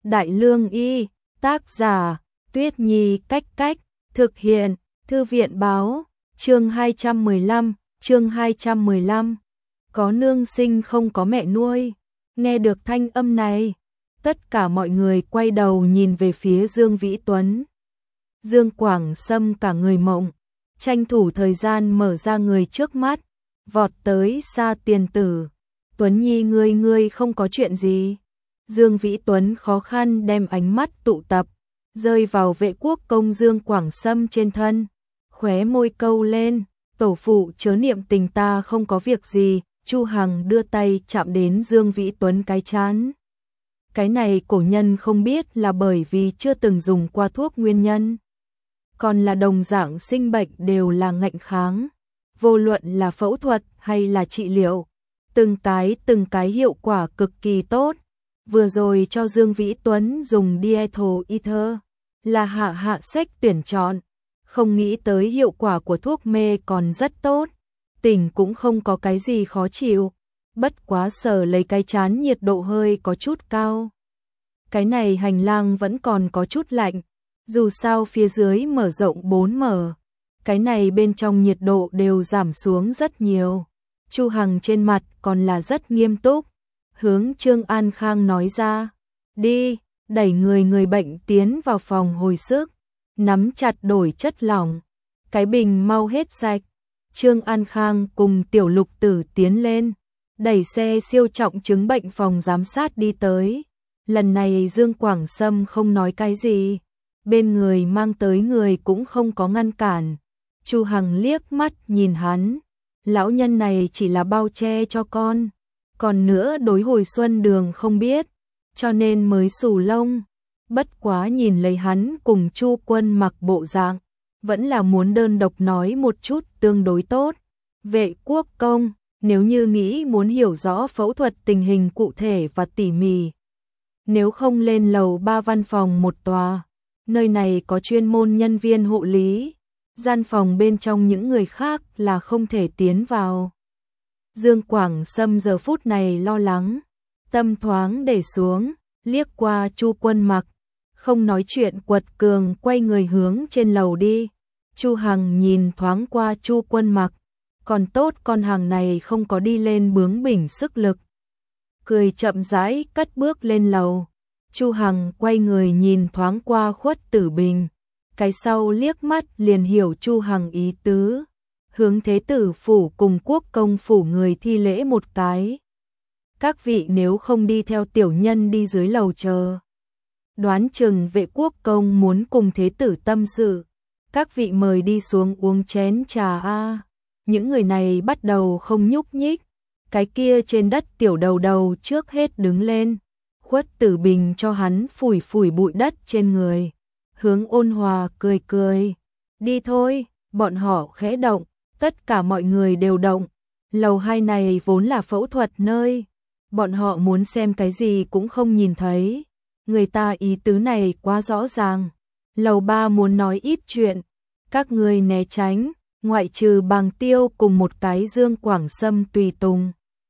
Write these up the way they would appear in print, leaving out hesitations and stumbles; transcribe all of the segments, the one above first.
Đại Lương Y, tác giả, Tuyết Nhi Cách Cách, thực hiện, Thư viện báo, chương 215, có nương sinh không có mẹ nuôi. Nghe được thanh âm này, tất cả mọi người quay đầu nhìn về phía Dương Vĩ Tuấn. Dương Quảng Sâm cả người mộng, tranh thủ thời gian mở ra người trước mắt, vọt tới Sa Tiền Tử. Tuấn Nhi ngươi không có chuyện gì. Dương Vĩ Tuấn khó khăn đem ánh mắt tụ tập, rơi vào Vệ Quốc Công Dương Quảng Sâm trên thân, khóe môi câu lên, tổ phụ chớ niệm tình, ta không có việc gì. Chu Hằng đưa tay chạm đến Dương Vĩ Tuấn cái trán. Cái này cổ nhân không biết là bởi vì chưa từng dùng qua thuốc nguyên nhân, còn là đồng dạng sinh bệnh đều là ngạnh kháng, vô luận là phẫu thuật hay là trị liệu, từng cái hiệu quả cực kỳ tốt. Vừa rồi cho Dương Vĩ Tuấn dùng Diethyl Ether là hạ sách tuyển chọn, không nghĩ tới hiệu quả của thuốc mê còn rất tốt, tỉnh cũng không có cái gì khó chịu, bất quá sờ lấy cái chán nhiệt độ hơi có chút cao. Cái này hành lang vẫn còn có chút lạnh, dù sao phía dưới mở rộng 4m, cái này bên trong nhiệt độ đều giảm xuống rất nhiều. Chu Hằng trên mặt còn là rất nghiêm túc, hướng Trương An Khang nói ra, đi, đẩy người bệnh tiến vào phòng hồi sức, nắm chặt đổi chất lỏng, cái bình mau hết sạch. Trương An Khang cùng Tiểu Lục Tử tiến lên, đẩy xe siêu trọng chứng bệnh phòng giám sát đi tới. Lần này Dương Quảng Sâm không nói cái gì, bên người mang tới người cũng không có ngăn cản. Chu Hằng liếc mắt nhìn hắn, lão nhân này chỉ là bao che cho con, còn nữa đối hồi xuân đường không biết, cho nên mới xù lông. Bất quá nhìn lấy hắn cùng Chu Quân mặc bộ dạng, vẫn là muốn đơn độc nói một chút tương đối tốt. Vệ Quốc Công, nếu như nghĩ muốn hiểu rõ phẫu thuật tình hình cụ thể và tỉ mỉ, nếu không lên lầu 3 văn phòng một tòa, nơi này có chuyên môn nhân viên hộ lý, gian phòng bên trong những người khác là không thể tiến vào. Dương Quảng Sâm giờ phút này lo lắng, tâm thoáng để xuống, liếc qua Chu Quân mặc, không nói chuyện quật cường quay người hướng trên lầu đi. Chu Hằng nhìn thoáng qua Chu Quân mặc, còn tốt con hàng này không có đi lên bướng bỉnh sức lực, cười chậm rãi cất bước lên lầu. Chu Hằng quay người nhìn thoáng qua Khuất Tử Bình, cái sau liếc mắt liền hiểu Chu Hằng ý tứ, hướng Thế Tử phủ cùng Quốc Công phủ người thi lễ một cái. Các vị nếu không đi theo tiểu nhân đi dưới lầu chờ, đoán chừng Vệ Quốc Công muốn cùng Thế Tử tâm sự, các vị mời đi xuống uống chén trà a. Những người này bắt đầu không nhúc nhích, cái kia trên đất tiểu đầu trước hết đứng lên. Khuất Tử Bình cho hắn phủi bụi đất trên người, hướng ôn hòa cười, đi thôi. Bọn họ khẽ động, tất cả mọi người đều động. Lầu 2 này vốn là phẫu thuật nơi, bọn họ muốn xem cái gì cũng không nhìn thấy, người ta ý tứ này quá rõ ràng. Lầu 3 muốn nói ít chuyện, các người né tránh, ngoại trừ Bàng Tiêu cùng một cái Dương Quảng Sâm tùy tùng.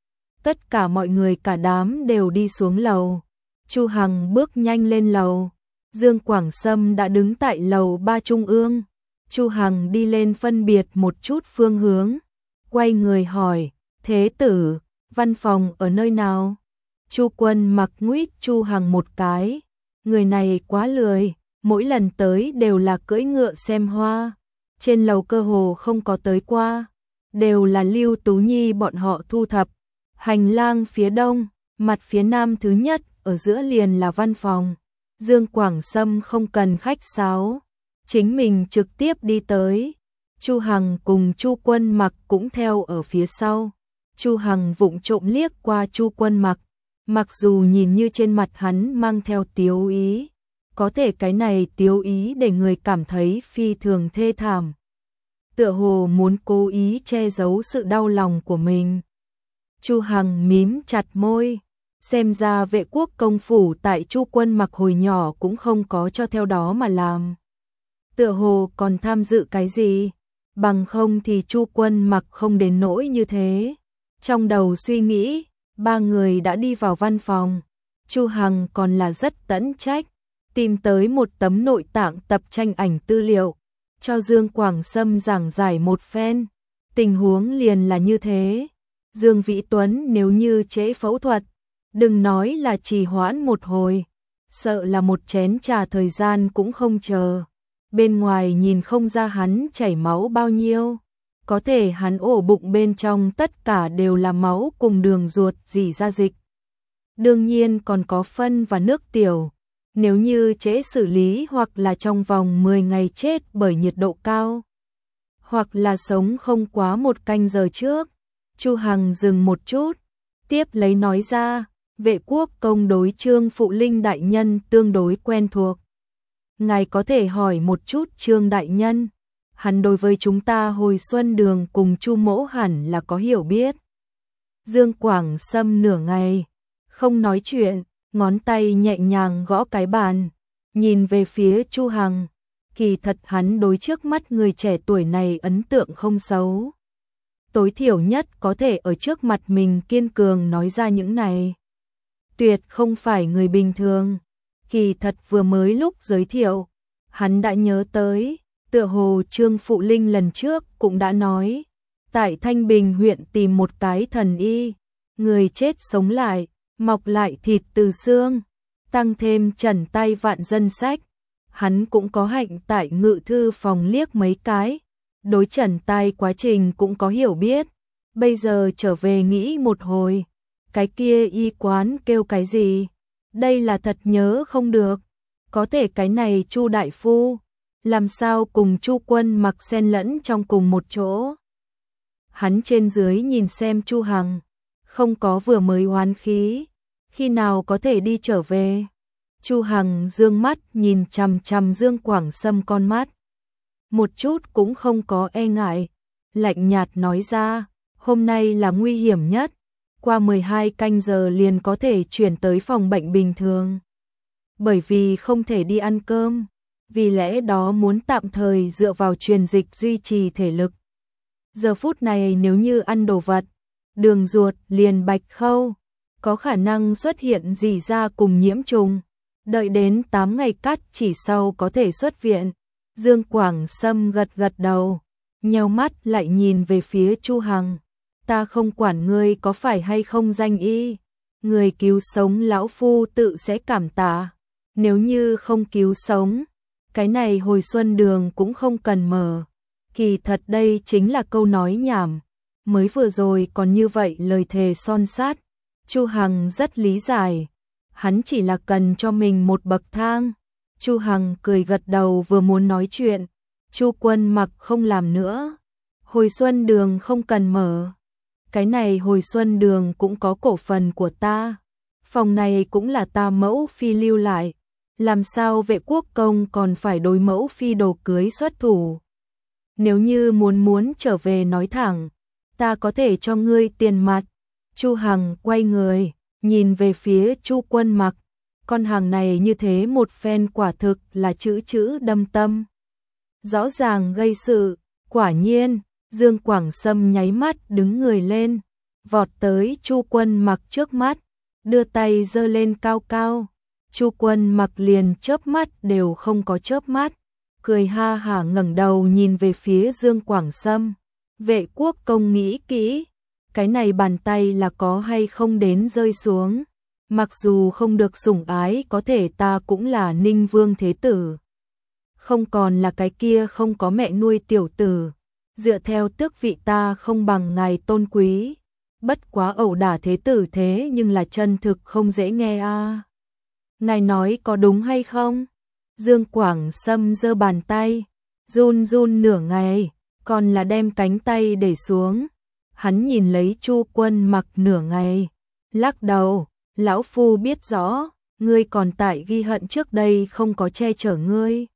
Tất cả mọi người cả đám đều đi xuống lầu. Chu Hằng bước nhanh lên lầu, Dương Quảng Sâm đã đứng tại lầu 3 trung ương. Chu Hằng đi lên phân biệt một chút phương hướng, quay người hỏi, Thế Tử, văn phòng ở nơi nào? Chu Quân mặc nguýt Chu Hằng một cái, người này quá lười, mỗi lần tới đều là cưỡi ngựa xem hoa, trên lầu cơ hồ không có tới qua, đều là Lưu Tú Nhi bọn họ thu thập. Hành lang phía đông, mặt phía nam thứ nhất, ở giữa liền là văn phòng. Dương Quảng Sâm không cần khách sáo, chính mình trực tiếp đi tới. Chu Hằng cùng Chu Quân mặc cũng theo ở phía sau. Chu Hằng vụng trộm liếc qua Chu Quân mặc, mặc dù nhìn như trên mặt hắn mang theo tiếu ý, có thể cái này tiếu ý để người cảm thấy phi thường thê thảm, tựa hồ muốn cố ý che giấu sự đau lòng của mình. Chu Hằng mím chặt môi, xem ra Vệ Quốc Công phủ tại Chu Quân mặc hồi nhỏ cũng không có cho theo đó mà làm, tựa hồ còn tham dự cái gì, bằng không thì Chu Quân mặc không đến nỗi như thế. Trong đầu suy nghĩ, ba người đã đi vào văn phòng. Chu Hằng còn là rất tẫn trách, tìm tới một tấm nội tạng tập tranh ảnh tư liệu, cho Dương Quảng Sâm giảng giải một phen. Tình huống liền là như thế. Dương Vĩ Tuấn nếu như trễ phẫu thuật, đừng nói là trì hoãn một hồi, sợ là một chén trà thời gian cũng không chờ. Bên ngoài nhìn không ra hắn chảy máu bao nhiêu, có thể hắn ổ bụng bên trong tất cả đều là máu cùng đường ruột rỉ ra dịch. Đương nhiên còn có phân và nước tiểu. Nếu như trễ xử lý hoặc là trong vòng 10 ngày chết bởi nhiệt độ cao, hoặc là sống không quá 1 canh giờ trước. Chu Hằng dừng một chút, tiếp lấy nói ra, Vệ Quốc Công đối Trương Phụ Linh đại nhân tương đối quen thuộc. Ngài có thể hỏi một chút Trương đại nhân, hắn đối với chúng ta hồi xuân đường cùng Chu mỗ hẳn là có hiểu biết. Dương Quảng Sâm nửa ngày không nói chuyện, ngón tay nhẹ nhàng gõ cái bàn, nhìn về phía Chu Hằng. Kỳ thật hắn đối trước mắt người trẻ tuổi này ấn tượng không xấu. Tối thiểu nhất có thể ở trước mặt mình kiên cường nói ra những này. Tuyệt không phải người bình thường. Kỳ thật vừa mới lúc giới thiệu, hắn đã nhớ tới, tựa hồ Trương Phụ Linh lần trước cũng đã nói, tại Thanh Bình huyện tìm một cái thần y, người chết sống lại, mọc lại thịt từ xương, tăng thêm trần tay vạn dân sách. Hắn cũng có hạnh tại ngự thư phòng liếc mấy cái, đối trần tay quá trình cũng có hiểu biết. Bây giờ trở về nghĩ một hồi, cái kia y quán kêu cái gì? Đây là thật nhớ không được. Có thể cái này Chu đại phu, làm sao cùng Chu Quân Mặc xen lẫn trong cùng một chỗ? Hắn trên dưới nhìn xem Chu Hằng, không có vừa mới oán khí, khi nào có thể đi trở về? Chu Hằng dương mắt nhìn chằm chằm Dương Quảng Sâm con mắt, một chút cũng không có e ngại, lạnh nhạt nói ra, hôm nay là nguy hiểm nhất, qua 12 canh giờ liền có thể chuyển tới phòng bệnh bình thường. Bởi vì không thể đi ăn cơm, vì lẽ đó muốn tạm thời dựa vào truyền dịch duy trì thể lực. Giờ phút này nếu như ăn đồ vật, đường ruột liền bạch khâu, có khả năng xuất hiện rỉ ra cùng nhiễm trùng. Đợi đến 8 ngày cắt chỉ sau có thể xuất viện. Dương Quảng Sâm gật gật đầu, nheo mắt lại nhìn về phía Chu Hằng. Ta không quản ngươi có phải hay không danh y, người cứu sống lão phu tự sẽ cảm tạ. Nếu như không cứu sống, cái này hồi xuân đường cũng không cần mở. Kỳ thật đây chính là câu nói nhảm, mới vừa rồi còn như vậy lời thề son sát. Chu Hằng rất lý giải, hắn chỉ là cần cho mình một bậc thang. Chu Hằng cười gật đầu vừa muốn nói chuyện, Chu Quân Mặc không làm nữa. Hồi xuân đường không cần mở. Cái này hồi xuân đường cũng có cổ phần của ta. Phòng này cũng là ta mẫu phi lưu lại. Làm sao Vệ Quốc Công còn phải đối mẫu phi đồ cưới xuất thủ? Nếu như muốn trở về nói thẳng, ta có thể cho ngươi tiền mặt. Chu Hằng quay người, nhìn về phía Chu Quân Mặc. Con hàng này như thế một phen quả thực là chữ đâm tâm. Rõ ràng gây sự, quả nhiên, Dương Quảng Sâm nháy mắt đứng người lên, vọt tới Chu Quân Mặc trước mắt, đưa tay giơ lên cao cao. Chu Quân Mặc liền chớp mắt đều không có chớp mắt, cười ha hả ngẩng đầu nhìn về phía Dương Quảng Sâm. Vệ Quốc Công nghĩ kỹ, cái này bàn tay là có hay không đến rơi xuống. Mặc dù không được sủng ái, có thể ta cũng là Ninh Vương Thế Tử. Không còn là cái kia không có mẹ nuôi tiểu tử. Dựa theo tước vị ta không bằng ngài tôn quý. Bất quá ẩu đả Thế Tử thế nhưng là chân thực không dễ nghe a. Ngài nói có đúng hay không? Dương Quảng Sâm giơ bàn tay, run run nửa ngày, còn là đem cánh tay để xuống. Hắn nhìn lấy Chu Quân Mặc nửa ngày, lắc đầu. Lão phu biết rõ, ngươi còn tại ghi hận trước đây không có che chở ngươi,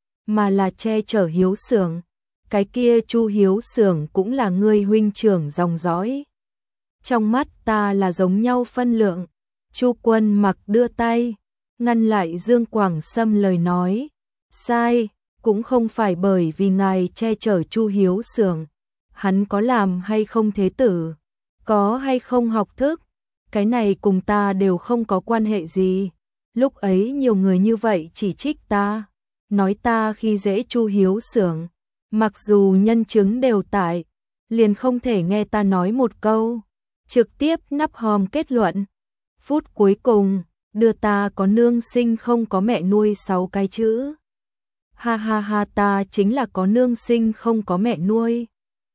mà là che chở Hiếu Xưởng. Cái kia Chu Hiếu Xưởng cũng là ngươi huynh trưởng dòng dõi. Trong mắt ta là giống nhau phân lượng. Chu Quân Mặc đưa tay, ngăn lại Dương Quảng Sâm lời nói. Sai, cũng không phải bởi vì ngài che chở Chu Hiếu Xưởng. Hắn có làm hay không thế tử, có hay không học thức, cái này cùng ta đều không có quan hệ gì. Lúc ấy nhiều người như vậy chỉ trích ta, nói ta khi dễ Chu Hiếu Xưởng, mặc dù nhân chứng đều tại, liền không thể nghe ta nói một câu, trực tiếp nắp hòm kết luận. Phút cuối cùng, đưa ta có nương sinh không có mẹ nuôi 6 cái chữ. Ha ha ha, ta chính là có nương sinh không có mẹ nuôi.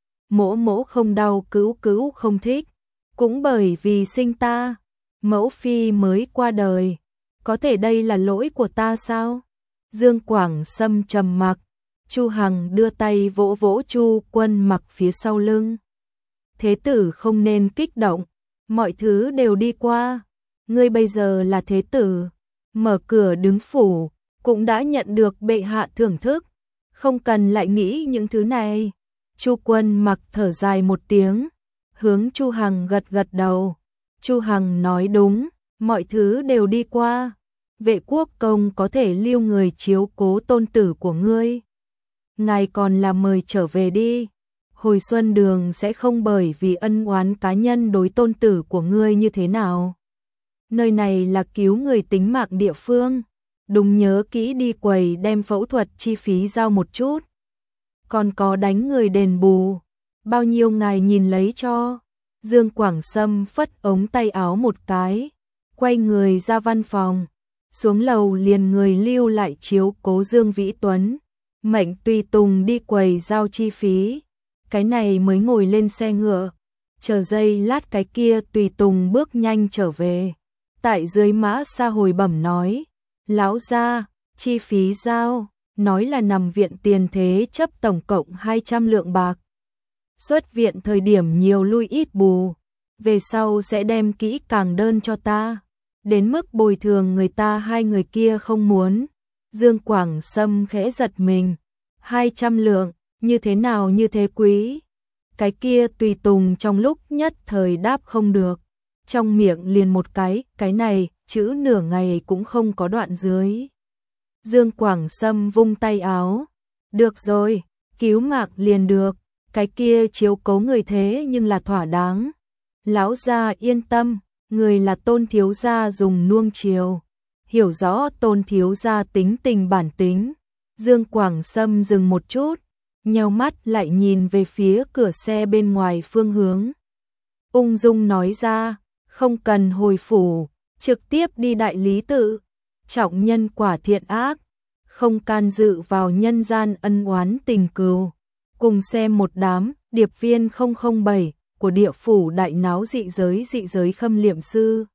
Mỗ mỗ không đau, cữu cữu không thích, cũng bởi vì sinh ta, mẫu phi mới qua đời. Có thể đây là lỗi của ta sao? Dương Quảng Sâm trầm mặc, Chu Hằng đưa tay vỗ vỗ Chu Quân Mặc phía sau lưng. Thế tử không nên kích động, mọi thứ đều đi qua. Ngươi bây giờ là thế tử, mở cửa đứng phủ, cũng đã nhận được bệ hạ thưởng thức, không cần lại nghĩ những thứ này. Chu Quân Mặc thở dài một tiếng, hướng Chu Hằng gật gật đầu. Chu Hằng nói đúng, mọi thứ đều đi qua. Vệ quốc công có thể lưu người chiếu cố tôn tử của ngươi. Ngài còn là mời trở về đi. Hồi Xuân Đường sẽ không bởi vì ân oán cá nhân đối tôn tử của ngươi như thế nào. Nơi này là cứu người tính mạng địa phương. Đúng nhớ kỹ đi quầy đem phẫu thuật chi phí giao một chút. Còn có đánh người đền bù. Bao nhiêu ngài nhìn lấy cho. Dương Quảng Sâm phất ống tay áo một cái, quay người ra văn phòng. Xuống lầu liền người lưu lại chiếu cố Dương Vĩ Tuấn, mệnh tùy tùng đi quầy giao chi phí. Cái này mới ngồi lên xe ngựa, chờ giây lát cái kia tùy tùng bước nhanh trở về. Tại dưới mã xa hồi bẩm nói, lão gia, chi phí giao, nói là nằm viện tiền thế chấp tổng cộng 200 lượng bạc. Xuất viện thời điểm nhiều lui ít bù, về sau sẽ đem kỹ càng đơn cho ta. Đến mức bồi thường người ta hai người kia không muốn. Dương Quảng Sâm khẽ giật mình. 200 lượng, như thế nào như thế quý? Cái kia tùy tùng trong lúc nhất thời đáp không được. Trong miệng liền một cái này, chữ nửa ngày cũng không có đoạn dưới. Dương Quảng Sâm vung tay áo. Được rồi, cứu mạng liền được. Cái kia chiếu cố người thế nhưng là thỏa đáng. Lão gia yên tâm. Người là Tôn thiếu gia dùng nuông chiều, hiểu rõ Tôn thiếu gia tính tình bản tính. Dương Quảng Sâm dừng một chút, nheo mắt lại nhìn về phía cửa xe bên ngoài phương hướng. Ung dung nói ra, không cần hồi phủ, trực tiếp đi đại lý tự. Trọng nhân quả thiện ác, không can dự vào nhân gian ân oán tình cừu. Cùng xem một đám điệp viên 007 của địa phủ đại náo dị giới khâm liệm sư.